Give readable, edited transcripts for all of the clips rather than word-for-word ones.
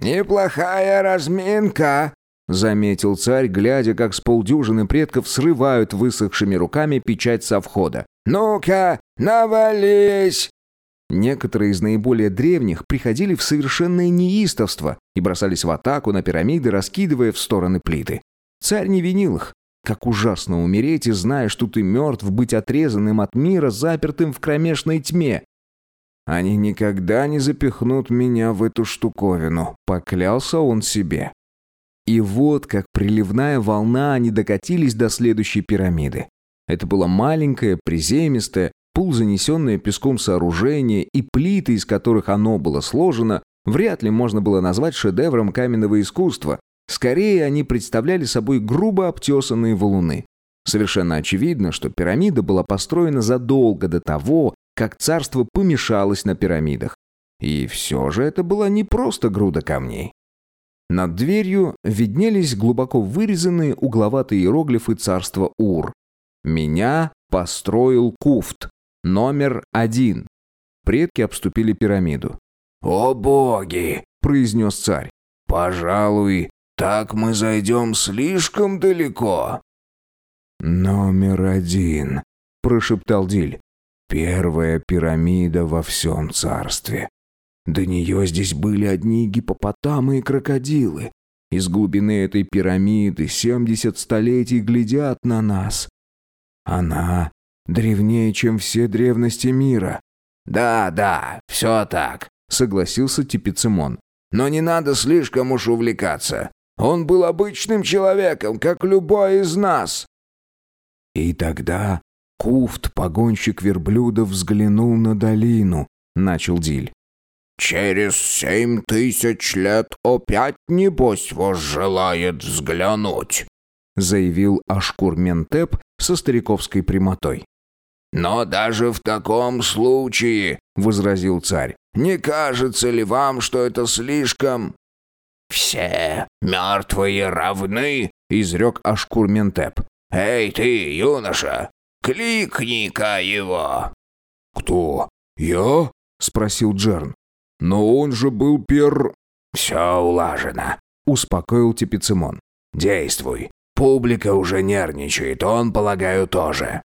«Неплохая разминка», — заметил царь, глядя, как с полдюжины предков срывают высохшими руками печать со входа. «Ну-ка, навались!» Некоторые из наиболее древних приходили в совершенное неистовство и бросались в атаку на пирамиды, раскидывая в стороны плиты. Царь не винил их. Как ужасно умереть, и зная, что ты мертв, быть отрезанным от мира, запертым в кромешной тьме. «Они никогда не запихнут меня в эту штуковину», — поклялся он себе. И вот, как приливная волна, они докатились до следующей пирамиды. Это было маленькое, приземистое, полузанесенное песком сооружение, и плиты, из которых оно было сложено, вряд ли можно было назвать шедевром каменного искусства. Скорее, они представляли собой грубо обтесанные валуны. Совершенно очевидно, что пирамида была построена задолго до того, как царство помешалось на пирамидах. И все же это была не просто груда камней. Над дверью виднелись глубоко вырезанные угловатые иероглифы царства Ур. «Меня построил Куфт. Номер 1». Предки обступили пирамиду. «О боги!» — произнес царь. «Пожалуй, так мы зайдем слишком далеко». «Номер 1», — прошептал Диль. «Первая пирамида во всем царстве. До нее здесь были одни гиппопотамы и крокодилы. Из глубины этой пирамиды 70 столетий глядят на нас. Она древнее, чем все древности мира». «Да, все так», — согласился Типицимон. «Но не надо слишком уж увлекаться. Он был обычным человеком, как любой из нас». И тогда Куфт, погонщик верблюдов, взглянул на долину, начал Диль. «Через 7000 лет опять, небось, возжелает взглянуть», заявил Ашкурментеп со стариковской прямотой. «Но даже в таком случае, — возразил царь, — не кажется ли вам, что это слишком...» «Все мертвые равны», — изрек Ашкурментеп. «Эй ты, юноша, кликни-ка его!» «Кто? Я?» — спросил Джерн. «Но он же был «Все улажено», — успокоил Типицимон. «Действуй. Публика уже нервничает, он, полагаю, тоже».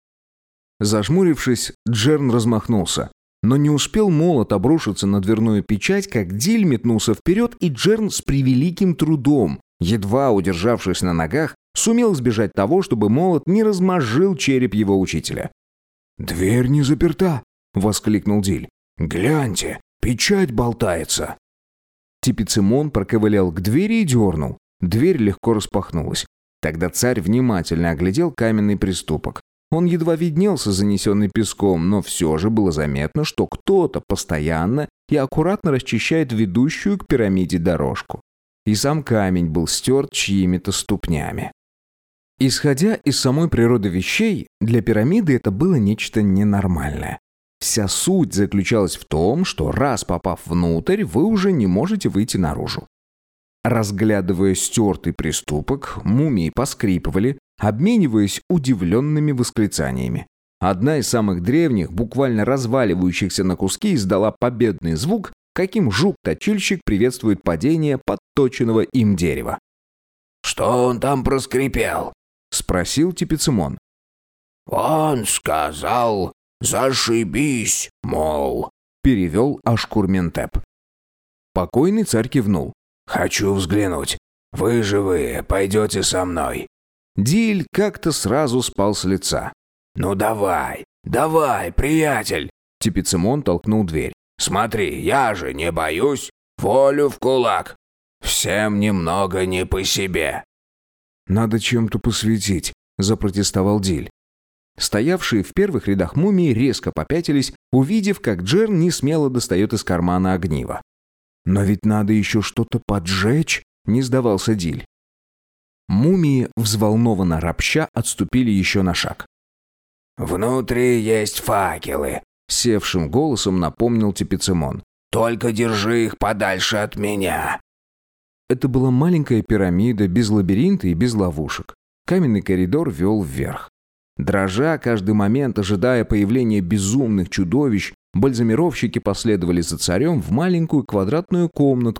Зажмурившись, Джерн размахнулся. Но не успел молот обрушиться на дверную печать, как Диль метнулся вперед, и Джерн с превеликим трудом, едва удержавшись на ногах, сумел избежать того, чтобы молот не размозжил череп его учителя. «Дверь не заперта!» — воскликнул Диль. «Гляньте, печать болтается!» Типицимон проковылял к двери и дернул. Дверь легко распахнулась. Тогда царь внимательно оглядел каменный приступок. Он едва виднелся, занесенный песком, но все же было заметно, что кто-то постоянно и аккуратно расчищает ведущую к пирамиде дорожку. И сам камень был стерт чьими-то ступнями. Исходя из самой природы вещей, для пирамиды это было нечто ненормальное. Вся суть заключалась в том, что раз попав внутрь, вы уже не можете выйти наружу. Разглядывая стертый приступок, мумии поскрипывали, обмениваясь удивленными восклицаниями. Одна из самых древних, буквально разваливающихся на куски, издала победный звук, каким жук-точильщик приветствует падение подточенного им дерева. «Что он там проскрипел?» — спросил Типицимон. «Он сказал, зашибись, мол», — перевел Ашкурментеп. Покойный царь кивнул. «Хочу взглянуть. Вы живые, пойдете со мной». Диль как-то сразу спал с лица. «Ну давай, приятель!» Типицимон толкнул дверь. «Смотри, я же не боюсь. Волю в кулак. Всем немного не по себе». «Надо чем-то посветить», — запротестовал Диль. Стоявшие в первых рядах мумии резко попятились, увидев, как Джерн несмело достает из кармана огниво. «Но ведь надо еще что-то поджечь», — не сдавался Диль. Мумии, взволнованно ропща, отступили еще на шаг. «Внутри есть факелы», — севшим голосом напомнил Типицимон. «Только держи их подальше от меня». Это была маленькая пирамида, без лабиринта и без ловушек. Каменный коридор вел вверх. Дрожа каждый момент, ожидая появления безумных чудовищ, бальзамировщики последовали за царем в маленькую квадратную комнатку,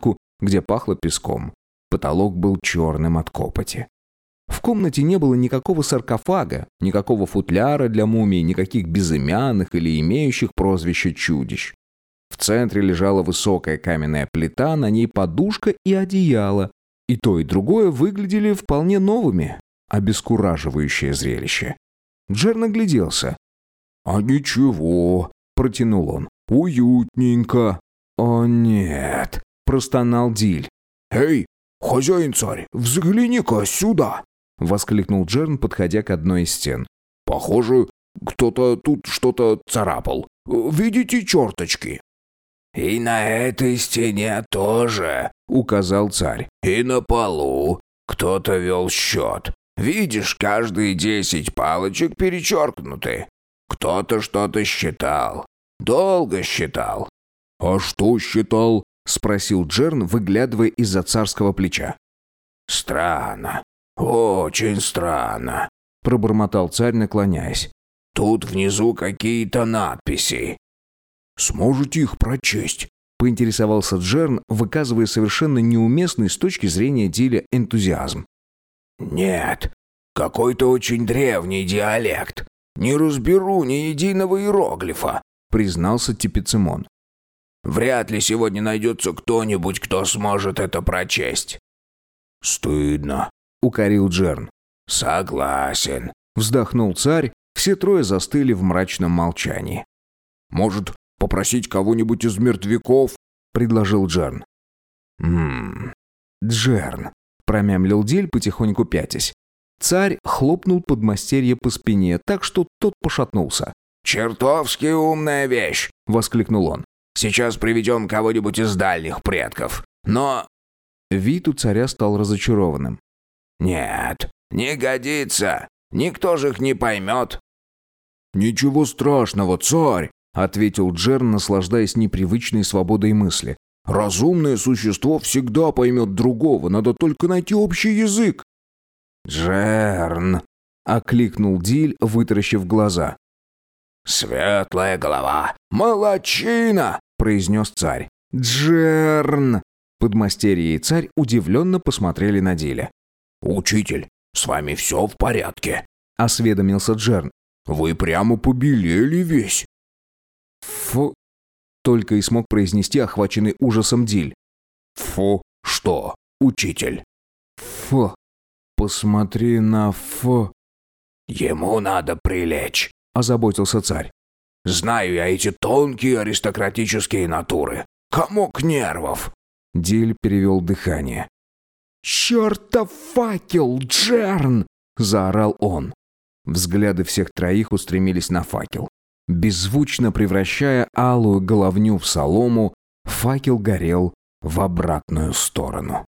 где пахло песком. Потолок был черным от копоти. В комнате не было никакого саркофага, никакого футляра для мумий, никаких безымянных или имеющих прозвище чудищ. В центре лежала высокая каменная плита, на ней подушка и одеяло. И то, и другое выглядели вполне новыми. Обескураживающее зрелище. Джерн огляделся. «А ничего», — протянул он, — «уютненько». «О нет», — простонал Диль. «Эй, хозяин-царь, взгляни-ка сюда!» — воскликнул Джерн, подходя к одной из стен. «Похоже, кто-то тут что-то царапал. Видите черточки?» «И на этой стене тоже», — указал царь. «И на полу кто-то вел счет. Видишь, каждые 10 палочек перечеркнуты. Кто-то что-то считал. Долго считал». «А что считал?» — спросил Джерн, выглядывая из-за царского плеча. «Странно. Очень странно», — пробормотал царь, наклоняясь. «Тут внизу какие-то надписи». «Сможете их прочесть?» — поинтересовался Джерн, выказывая совершенно неуместный с точки зрения Диля энтузиазм. «Нет, какой-то очень древний диалект. Не разберу ни единого иероглифа», — признался Типицимон. «Вряд ли сегодня найдется кто-нибудь, кто сможет это прочесть». «Стыдно», — укорил Джерн. «Согласен», — вздохнул царь. Все трое застыли в мрачном молчании. «Может, попросить кого-нибудь из мертвяков?» — предложил Джерн. Джерн», — промямлил Диль, потихоньку пятясь. Царь хлопнул подмастерье по спине, так что тот пошатнулся. «Чертовски умная вещь!» — воскликнул он. «Сейчас приведем кого-нибудь из дальних предков. Но...» Вид у царя стал разочарованным. «Нет, не годится. Никто же их не поймет». «Ничего страшного, царь!» — ответил Джерн, наслаждаясь непривычной свободой мысли. «Разумное существо всегда поймет другого, надо только найти общий язык». «Джерн!» — окликнул Диль, вытаращив глаза. «Светлая голова! Молодчина!» — произнес царь. «Джерн!» — подмастерье и царь удивленно посмотрели на Диля. «Учитель, с вами все в порядке?» — осведомился Джерн. «Вы прямо побелели весь». «Фу!» — только и смог произнести охваченный ужасом Диль. «Фу! Что, учитель?» «Фу! Посмотри на фу!» «Ему надо прилечь», — озаботился царь. «Знаю я эти тонкие аристократические натуры. Комок нервов». Диль перевел дыхание. «Чертов факел, Джерн!» — заорал он. Взгляды всех троих устремились на факел. Беззвучно превращая алую головню в солому, факел горел в обратную сторону.